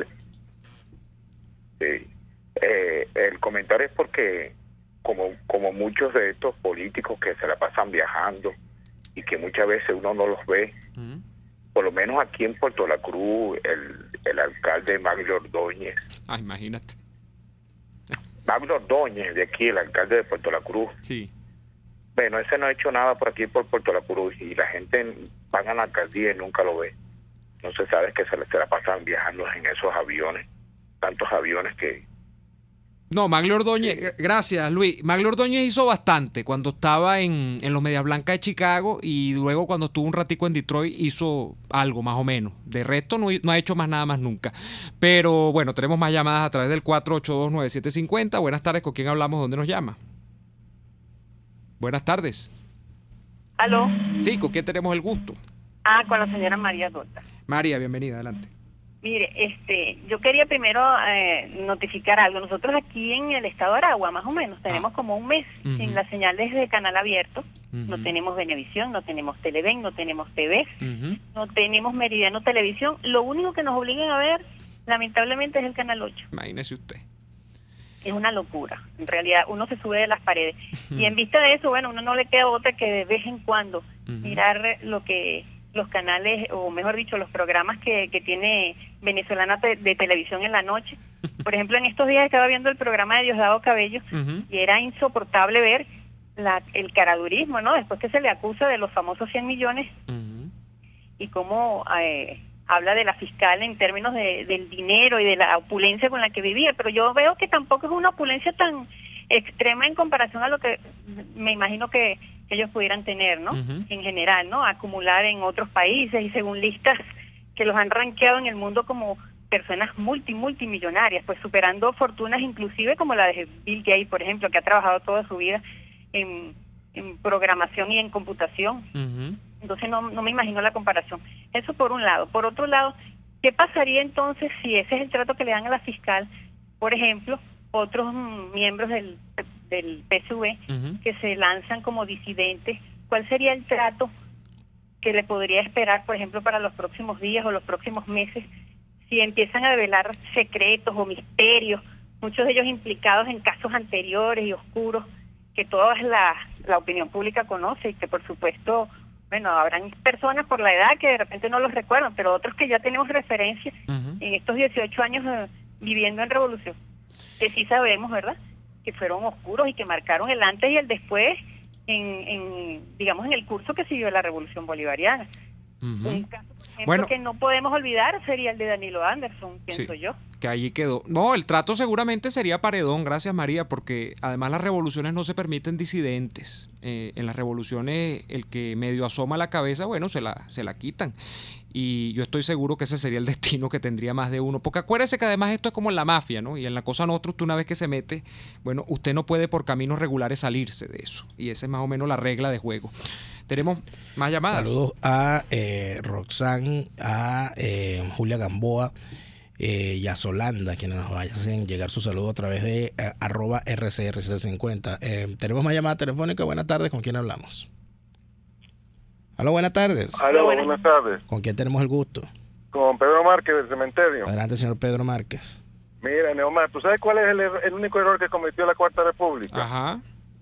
sí, eh, el comentario es porque como, como muchos de estos políticos que se la pasan viajando y que muchas veces uno no los ve, uh-huh. por lo menos aquí en Puerto La Cruz, el, el alcalde Maglio Ordóñez.
Ah, imagínate.
Maglio Ordóñez, de aquí, el alcalde de Puerto La Cruz.
Sí.
Bueno, ese no ha hecho nada por aquí, por Puerto La Cruz, y la gente van a la alcaldía y nunca lo ve. No se sabe que se, se la pasan viajando en esos aviones, tantos aviones que...
No, Maglio Ordóñez, gracias Luis. Maglio Ordóñez hizo bastante cuando estaba en, en los Medias Blancas de Chicago y luego cuando estuvo un ratico en Detroit hizo algo más o menos. De resto no, no ha hecho más nada más nunca. Pero bueno, tenemos más llamadas a través del cuatro ocho dos nueve siete cinco cero. Buenas tardes, ¿con quién hablamos? ¿Dónde nos llama? Buenas tardes.
¿Aló?
Sí, ¿con quién tenemos el gusto?
Ah, con la señora María Dota.
María, bienvenida, adelante.
Mire, este, yo quería primero eh, notificar algo. Nosotros aquí en el estado de Aragua, más o menos, tenemos ah. como un mes uh-huh. sin las señales de canal abierto. Uh-huh. No tenemos Venevisión, no tenemos Televen, no tenemos T V, uh-huh. no tenemos Meridiano Televisión. Lo único que nos obligan a ver, lamentablemente, es el canal ocho.
Imagínese usted.
Es una locura. En realidad, uno se sube de las paredes. Uh-huh. Y en vista de eso, bueno, uno no le queda otra que de vez en cuando uh-huh. mirar lo que... los canales, o mejor dicho, los programas que, que tiene Venezolana te, de televisión en la noche. Por ejemplo, en estos días estaba viendo el programa de Diosdado Cabello uh-huh. y era insoportable ver la, el caradurismo, ¿no? Después que se le acusa de los famosos cien millones uh-huh. y cómo eh, habla de la fiscal en términos de, del dinero y de la opulencia con la que vivía, pero yo veo que tampoco es una opulencia tan extrema en comparación a lo que me imagino que ellos pudieran tener, ¿no? Uh-huh. En general, ¿no? Acumular en otros países y según listas que los han rankeado en el mundo como personas multi, multimillonarias, pues superando fortunas inclusive como la de Bill Gates, por ejemplo, que ha trabajado toda su vida en, en programación y en computación. Uh-huh. Entonces no, no me imagino la comparación. Eso por un lado. Por otro lado, ¿qué pasaría entonces si ese es el trato que le dan a la fiscal, por ejemplo, otros miembros del, del P S V uh-huh. que se lanzan como disidentes? ¿Cuál sería el trato que le podría esperar, por ejemplo, para los próximos días o los próximos meses, si empiezan a develar secretos o misterios, muchos de ellos implicados en casos anteriores y oscuros que toda la, la opinión pública conoce y que, por supuesto, bueno, habrán personas por la edad que de repente no los recuerdan, pero otros que ya tenemos referencia uh-huh. en estos dieciocho años eh, viviendo en revolución, que sí sabemos, ¿verdad?, que fueron oscuros y que marcaron el antes y el después en, en digamos, en el curso que siguió la Revolución Bolivariana. Uh-huh. Un caso Ejemplo
Bueno.
que no podemos olvidar sería el de Danilo Anderson, pienso
Sí.
yo.
Que allí quedó. No, el trato seguramente sería paredón, gracias María, porque además las revoluciones no se permiten disidentes. Eh, en las revoluciones el que medio asoma la cabeza, bueno, se la, se la quitan. Y yo estoy seguro que ese sería el destino que tendría más de uno. Porque acuérdese que además esto es como en la mafia, ¿no? Y en la Cosa Nostra, usted una vez que se mete, bueno, usted no puede por caminos regulares salirse de eso. Y esa es más o menos la regla de juego. Tenemos más llamadas.
Saludos a eh, Roxanne, a eh, Julia Gamboa eh, y a Solanda, quienes nos vayan llegar su saludo a través de eh, arroba R C R setecientos cincuenta. Eh, tenemos más llamada telefónica. Buenas tardes, ¿con quién hablamos? Aló, buenas tardes.
Aló, buenas tardes.
¿Con quién tenemos el gusto?
Con Pedro Márquez del Cementerio.
Adelante, señor Pedro Márquez.
Mira, Neomar, ¿tú sabes cuál es el, er- el único error que cometió la Cuarta República?
Ajá.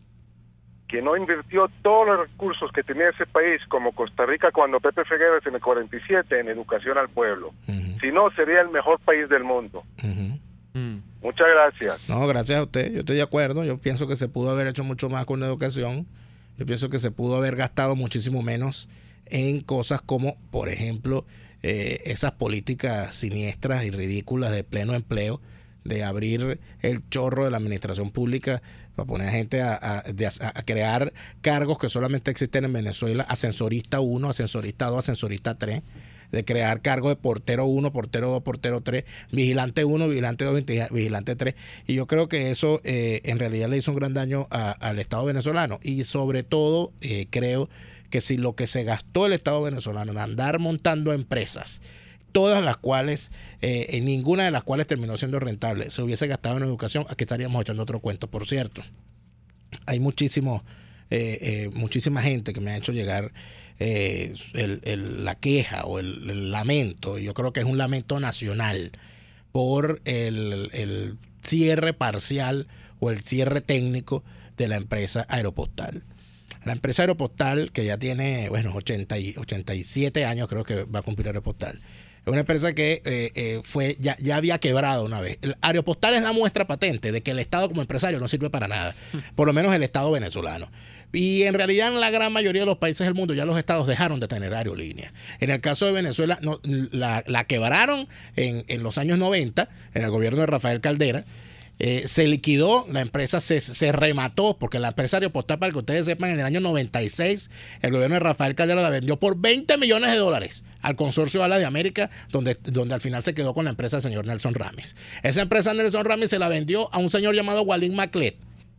Que no invirtió todos los recursos que tenía ese país, como Costa Rica cuando Pepe Figueres en el cuarenta y siete, en educación al pueblo.
Uh-huh.
Si no, sería el mejor país del mundo.
Uh-huh.
Mm.
Muchas gracias.
No, gracias a usted. Yo estoy de acuerdo. Yo pienso que se pudo haber hecho mucho más con la educación. Yo pienso que se pudo haber gastado muchísimo menos en cosas como, por ejemplo, eh, esas políticas siniestras y ridículas de pleno empleo, de abrir el chorro de la administración pública para poner a gente a, a, de, a, a crear cargos que solamente existen en Venezuela, ascensorista uno, ascensorista dos, ascensorista tres, de crear cargos de portero uno, portero dos, portero tres, vigilante uno, vigilante dos, vigilante tres. Y yo creo que eso eh, en realidad le hizo un gran daño a, al Estado venezolano. Y sobre todo eh, creo que si lo que se gastó el Estado venezolano en andar montando empresas, todas las cuales, eh, en ninguna de las cuales terminó siendo rentable, se hubiese gastado en educación, aquí estaríamos echando otro cuento. Por cierto, hay muchísimo, eh, eh, muchísima gente que me ha hecho llegar eh, el, el, la queja o el, el lamento, y yo creo que es un lamento nacional, por el, el cierre parcial o el cierre técnico de la empresa Aeropostal. La empresa Aeropostal, que ya tiene, bueno, ochenta y, ochenta y siete años, creo que va a cumplir Aeropostal. Es una empresa que eh, eh, fue ya, ya había quebrado una vez. El Aeropostal es la muestra patente de que el Estado como empresario no sirve para nada, por lo menos el Estado venezolano. Y en realidad en la gran mayoría de los países del mundo ya los estados dejaron de tener aerolíneas. En el caso de Venezuela no, la, la quebraron en, en los años noventa, en el gobierno de Rafael Caldera. Eh, se liquidó, la empresa se, se remató, porque la empresa Aeropostal, para que ustedes sepan, en el año noventa y seis el gobierno de Rafael Caldera la vendió por veinte millones de dólares al consorcio Ala de América, donde, donde al final se quedó con la empresa del señor Nelson Ramis. Esa empresa Nelson Ramis se la vendió a un señor llamado Walin Maclet.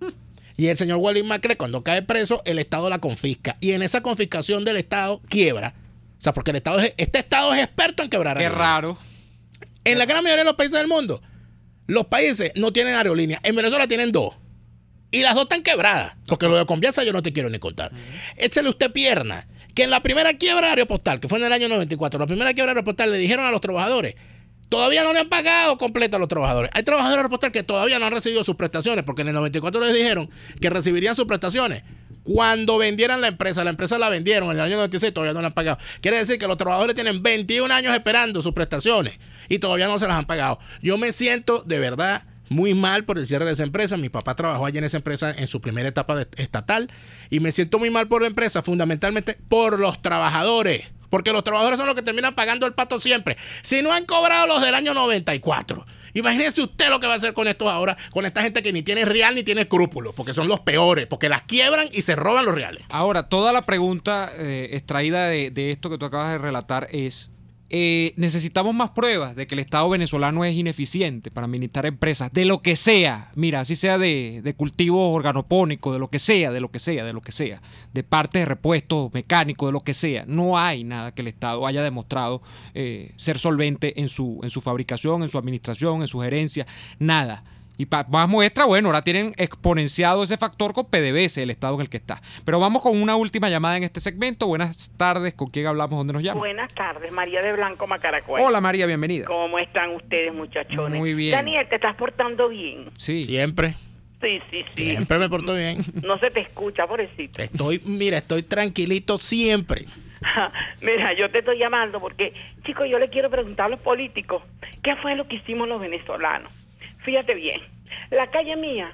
Y el señor Walin Maclet, cuando cae preso, el Estado la confisca. Y en esa confiscación del Estado quiebra. O sea, porque el Estado es, este Estado es experto en quebrar.
Qué raro.
En la gran mayoría de los países del mundo, los países no tienen aerolíneas. En Venezuela tienen dos. Y las dos están quebradas. Porque lo de Conviasa yo no te quiero ni contar. Uh-huh. Échale usted pierna. Que en la primera quiebra Aeropostal, que fue en el año noventa y cuatro, la primera quiebra Aeropostal le dijeron a los trabajadores, todavía no le han pagado completa a los trabajadores. Hay trabajadores de Aeropostal que todavía no han recibido sus prestaciones, porque en el noventa y cuatro les dijeron que recibirían sus prestaciones cuando vendieran la empresa. La empresa la vendieron en el año noventa y seis, todavía no la han pagado. Quiere decir que los trabajadores tienen veintiún años esperando sus prestaciones y todavía no se las han pagado. Yo me siento de verdad muy mal por el cierre de esa empresa. Mi papá trabajó allí en esa empresa en su primera etapa de, estatal, y me siento muy mal por la empresa, fundamentalmente por los trabajadores, porque los trabajadores son los que terminan pagando el pato siempre. Si no han cobrado los del año noventa y cuatro, imagínese usted lo que va a hacer con estos ahora, con esta gente que ni tiene real ni tiene escrúpulos, porque son los peores, porque las quiebran y se roban los reales.
Ahora, toda la pregunta eh, extraída de, de esto que tú acabas de relatar es, eh, necesitamos más pruebas de que el Estado venezolano es ineficiente para administrar empresas, de lo que sea, mira, así sea de, de cultivos organopónicos, de lo que sea, de lo que sea, de lo que sea, de partes de repuestos mecánicos, de lo que sea. No hay nada que el Estado haya demostrado eh, ser solvente en su, en su fabricación, en su administración, en su gerencia, nada. Y para más muestra, bueno, ahora tienen exponenciado ese factor con P D V S, el estado en el que está. Pero vamos con una última llamada en este segmento. Buenas tardes, ¿con quién hablamos? ¿Dónde nos llama?
Buenas tardes, María de Blanco, Macaracuay.
Hola María, bienvenida.
¿Cómo están ustedes, muchachones?
Muy bien.
Daniel, ¿te estás portando bien?
Sí.
Siempre.
Sí, sí, sí.
Siempre me porto bien.
No se te escucha, pobrecito.
Estoy, mira, estoy tranquilito siempre.
Mira, yo te estoy llamando porque, chicos, yo le quiero preguntar a los políticos, ¿qué fue lo que hicimos los venezolanos? Fíjate bien, la calle mía,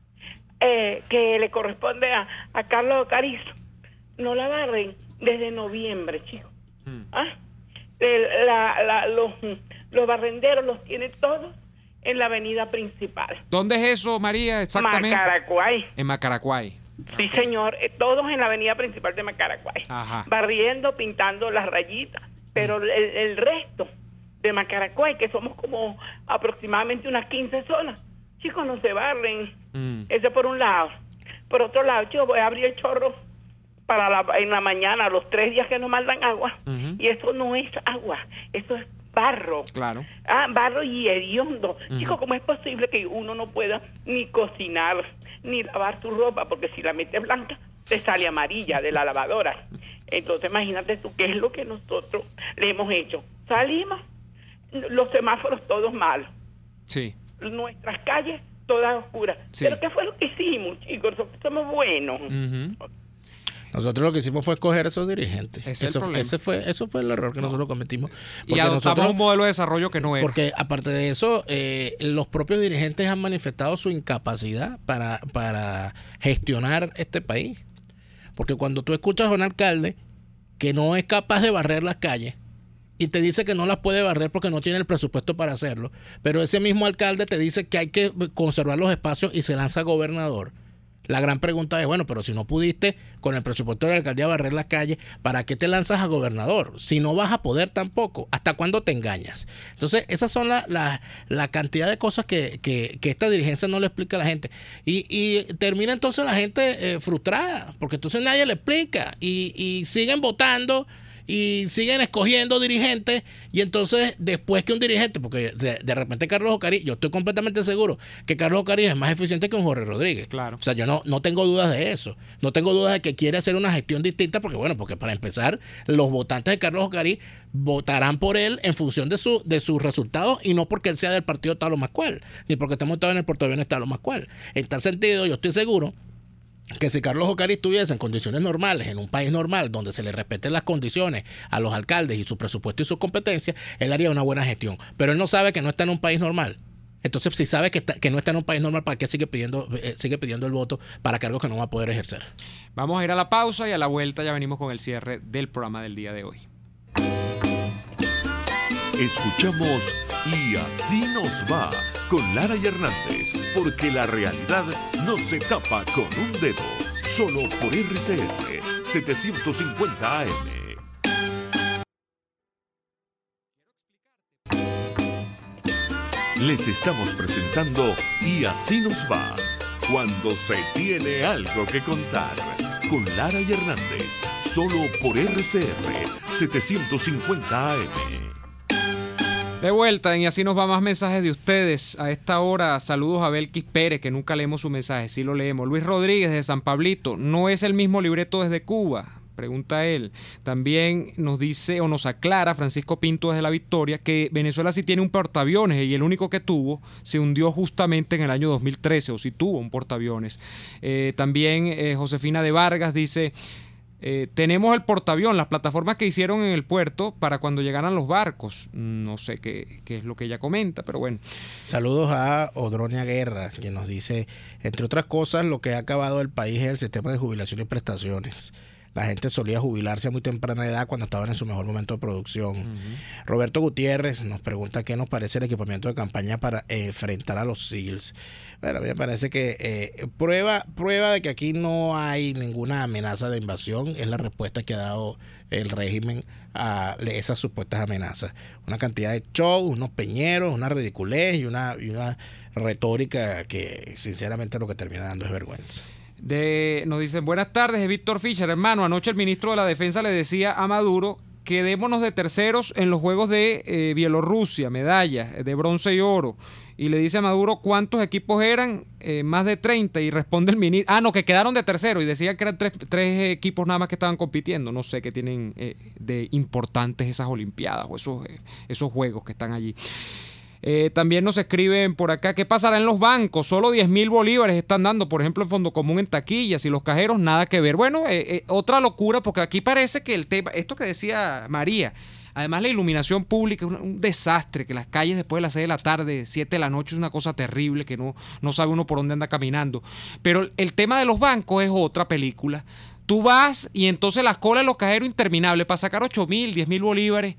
eh, que le corresponde a, a Carlos Carizo, no la barren desde noviembre, chicos. Mm. ¿Ah? el- la- la- los, los barrenderos los tiene todos en la avenida principal.
¿Dónde es eso, María, exactamente?
Macaracuay.
En Macaracuay.
Sí, señor, eh, todos en la avenida principal de Macaracuay.
Ajá.
Barriendo, pintando las rayitas, pero el, el resto de Macaracuay, que somos como aproximadamente unas quince zonas, chicos, no se barren.
Mm.
Eso por un lado. Por otro lado, yo voy a abrir el chorro para la, en la mañana, los tres días que nos mandan agua,
Ujú.
y eso no es agua, eso es barro.
Claro.
Ah, barro y hediondo.
Ujú.
Chicos, ¿cómo es posible que uno no pueda ni cocinar, ni lavar su ropa? Porque si la metes blanca, te sale amarilla de la lavadora. Entonces, imagínate tú qué es lo que nosotros le hemos hecho. Salimos, los semáforos todos malos,
Sí.
nuestras calles todas oscuras.
Sí.
¿Pero qué fue lo que hicimos, chicos? Somos buenos.
Ujú.
Nosotros lo que hicimos fue escoger a esos dirigentes.
Ese es el
Eso,
problema.
ese fue, eso fue el error que nosotros cometimos.
Y
Porque
adoptamos
nosotros-
un modelo de desarrollo que no era.
Porque aparte de eso, eh, los propios dirigentes han manifestado su incapacidad para, para gestionar este país. Porque cuando tú escuchas a un alcalde que no es capaz de barrer las calles y te dice que no las puede barrer porque no tiene el presupuesto para hacerlo, pero ese mismo alcalde te dice que hay que conservar los espacios y se lanza gobernador. La gran pregunta es, bueno, pero si no pudiste con el presupuesto de la alcaldía barrer las calles, ¿para qué te lanzas a gobernador? Si no vas a poder tampoco, ¿hasta cuándo te engañas? Entonces, esas son la, la, la cantidad de cosas que, que, que esta dirigencia no le explica a la gente. Y, y termina entonces la gente eh, frustrada, porque entonces nadie le explica y, y siguen votando y siguen escogiendo dirigentes, y entonces después que un dirigente, porque de, de repente Carlos Ocarí, yo estoy completamente seguro que Carlos Ocarí es más eficiente que un Jorge Rodríguez.
Claro.
O sea, yo no, no tengo dudas de eso. No tengo dudas de que quiere hacer una gestión distinta, porque bueno, porque para empezar, los votantes de Carlos Ocarí votarán por él en función de su de sus resultados y no porque él sea del partido tal o más cual, ni porque esté montado en el portaaviones tal o más cual. En tal sentido, yo estoy seguro que si Carlos Ocarí estuviese en condiciones normales, en un país normal, donde se le respeten las condiciones a los alcaldes y su presupuesto y sus competencias, él haría una buena gestión. Pero él no sabe que no está en un país normal. Entonces, si sabe que, está, que no está en un país normal, ¿para qué sigue pidiendo, eh, sigue pidiendo el voto para cargos que no va a poder ejercer?
Vamos a ir a la pausa y a la vuelta ya venimos con el cierre del programa del día de hoy.
Escuchamos Y así nos va con Lara y Hernández, porque la realidad no se tapa con un dedo, solo por R C R setecientos cincuenta A M. Les estamos presentando Y así nos va, cuando se tiene algo que contar, con Lara y Hernández, solo por R C R setecientos cincuenta A M.
De vuelta, y así nos va más mensajes de ustedes. A esta hora, saludos a Belkis Pérez, que nunca leemos su mensaje, sí lo leemos. Luis Rodríguez de San Pablito, ¿no es el mismo libreto desde Cuba? Pregunta él. También nos dice o nos aclara Francisco Pinto desde La Victoria que Venezuela sí tiene un portaaviones y el único que tuvo se hundió justamente en el año dos mil trece, o sí tuvo un portaaviones. Eh, también eh, Josefina de Vargas dice... Eh, tenemos el portaavión, las plataformas que hicieron en el puerto para cuando llegaran los barcos. No sé qué, qué es lo que ella comenta, pero bueno.
Saludos a Odronia Guerra, que nos dice, entre otras cosas, lo que ha acabado el país es el sistema de jubilación y prestaciones. La gente solía jubilarse a muy temprana edad cuando estaban en su mejor momento de producción. Uh-huh. Roberto Gutiérrez nos pregunta qué nos parece el equipamiento de campaña para eh, enfrentar a los S E A Ls. Bueno, a mí me parece que eh, prueba, prueba de que aquí no hay ninguna amenaza de invasión es la respuesta que ha dado el régimen a esas supuestas amenazas. Una cantidad de shows, unos peñeros, una ridiculez y una, y una retórica que sinceramente lo que termina dando es vergüenza.
De, nos dicen, buenas tardes, es Víctor Fischer, hermano. Anoche el ministro de la Defensa le decía a Maduro, quedémonos de terceros en los Juegos de eh, Bielorrusia, medallas de bronce y oro. Y le dice a Maduro cuántos equipos eran, eh, más de treinta, y responde el ministro, ah, no, que quedaron de tercero, y decían que eran tres, tres equipos nada más que estaban compitiendo. No sé qué tienen eh, de importantes esas Olimpiadas o esos, eh, esos Juegos que están allí. Eh, también nos escriben por acá, ¿qué pasará en los bancos? Solo diez mil bolívares están dando, por ejemplo, en Fondo Común en taquillas, y los cajeros nada que ver. Bueno, eh, eh, otra locura, porque aquí parece que el tema, esto que decía María, además la iluminación pública es un, un desastre, que las calles después de las seis de la tarde, siete de la noche es una cosa terrible, que no, no sabe uno por dónde anda caminando. Pero el, el tema de los bancos es otra película. Tú vas y entonces las colas de los cajeros interminables para sacar ocho mil, diez mil bolívares,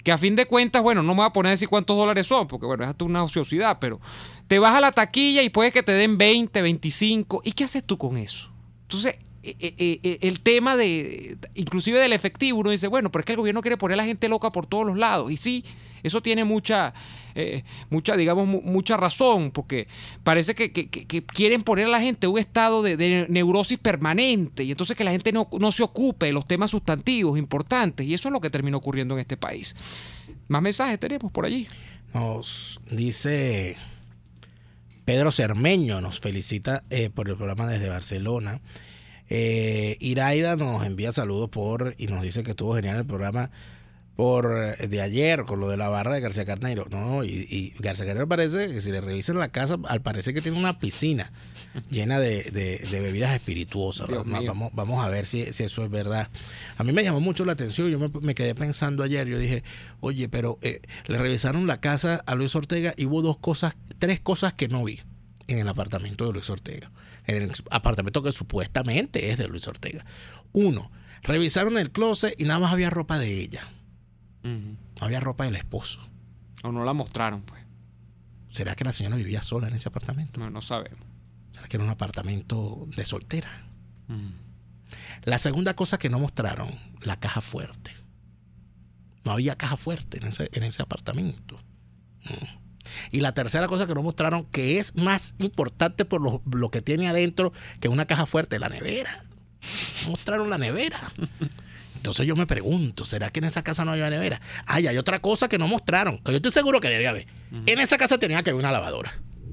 que a fin de cuentas, bueno, no me voy a poner a decir cuántos dólares son, porque bueno, es hasta una ociosidad, pero te vas a la taquilla y puede que te den veinte, veinticinco, ¿y qué haces tú con eso? Entonces, eh, eh, eh, el tema de, inclusive del efectivo, uno dice, bueno, pero es que el gobierno quiere poner a la gente loca por todos los lados, y sí, eso tiene mucha, eh, mucha digamos, mu mucha razón, porque parece que, que, que, que quieren poner a la gente en un estado de, de neurosis permanente, y entonces que la gente no, no se ocupe de los temas sustantivos importantes, y eso es lo que terminó ocurriendo en este país. Más mensajes tenemos por allí.
Nos dice Pedro Cermeño, nos felicita eh, por el programa desde Barcelona. Eh, Iraida nos envía saludos por y nos dice que estuvo genial el programa por de ayer con lo de la barra de García Carneiro. No, y, y García Carneiro parece que si le revisan la casa, al parecer que tiene una piscina llena de, de, de bebidas espirituosas. Vamos, vamos, vamos a ver si, si eso es verdad. A mí me llamó mucho la atención. Yo me, me quedé pensando ayer. Yo dije, oye, pero eh, le revisaron la casa a Luis Ortega y hubo dos cosas, tres cosas que no vi en el apartamento de Luis Ortega. En el apartamento que supuestamente es de Luis Ortega. Uno, revisaron el closet y nada más había ropa de ella. Uh-huh. No había ropa del esposo.
O no la mostraron, pues.
¿Será que la señora vivía sola en ese apartamento?
No, no sabemos.
¿Será que era un apartamento de soltera?
Uh-huh.
La segunda cosa que no mostraron, la caja fuerte. No había caja fuerte en ese, en ese apartamento. Uh-huh. Y la tercera cosa que no mostraron, que es más importante por lo, lo que tiene adentro que una caja fuerte, la nevera. No mostraron la nevera. Entonces yo me pregunto, ¿será que en esa casa no había nevera? Ay, hay otra cosa que no mostraron, que yo estoy seguro que debía haber. Uh-huh. En esa casa tenía que haber una lavadora.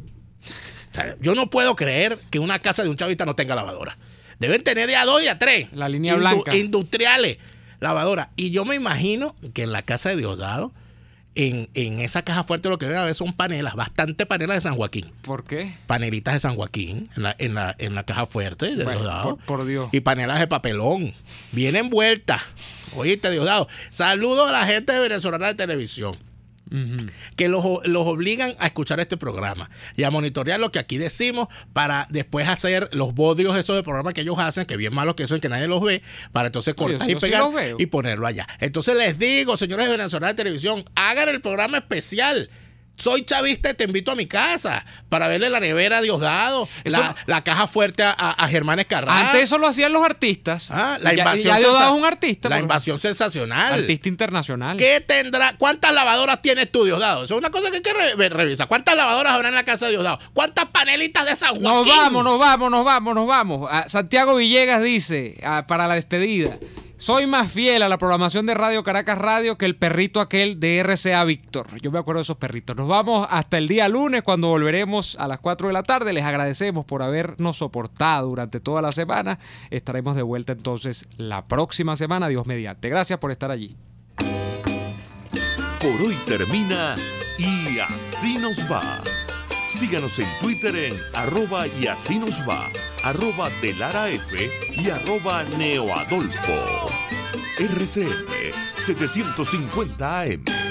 O sea, yo no puedo creer que una casa de un chavista no tenga lavadora. Deben tener de a dos y a tres.
La línea
Indu
blanca.
Industriales, lavadora. Y yo me imagino que en la casa de Diosdado, en, en esa caja fuerte lo que debe haber son panelas, bastante panelas de San Joaquín.
¿Por qué?
Panelitas de San Joaquín en la, en la, en la caja fuerte de
bueno,
Diosdado.
Por, por Dios.
Y panelas de papelón. Bien envueltas. Oíste, Diosdado. Saludos a la gente de Venezolana de Televisión. Uh-huh. Que los, los obligan a escuchar este programa y a monitorear lo que aquí decimos para después hacer los bodios esos de programa que ellos hacen, que bien malos que son, que nadie los ve, para entonces cortar yo, yo y pegar sí y ponerlo allá. Entonces les digo, señores de Venezolana de Televisión, hagan el programa especial. Soy chavista y te invito a mi casa para verle la nevera a Diosdado, la, la caja fuerte a, a Germán Escarrá.
Antes eso lo hacían los artistas.
Ah, la invasión
ya, ya Diosdado es un artista.
La invasión sensacional.
Artista internacional.
¿Qué tendrá? ¿Cuántas lavadoras tienes tú, Diosdado? Eso es una cosa que hay que re revisar. ¿Cuántas lavadoras habrá en la casa de Diosdado? ¿Cuántas panelitas de San Joaquín?
Nos vamos, nos vamos, nos vamos, nos vamos. A Santiago Villegas dice, a, para la despedida, soy más fiel a la programación de Radio Caracas Radio que el perrito aquel de R C A Víctor. Yo me acuerdo de esos perritos. Nos vamos hasta el día lunes cuando volveremos a las cuatro de la tarde. Les agradecemos por habernos soportado durante toda la semana. Estaremos de vuelta entonces la próxima semana, Dios mediante. Gracias por estar allí.
Por hoy termina Y Así Nos Va. Síganos en Twitter en arroba y así nos va, arroba Delara F y arroba Neoadolfo. R C M setecientos cincuenta A M.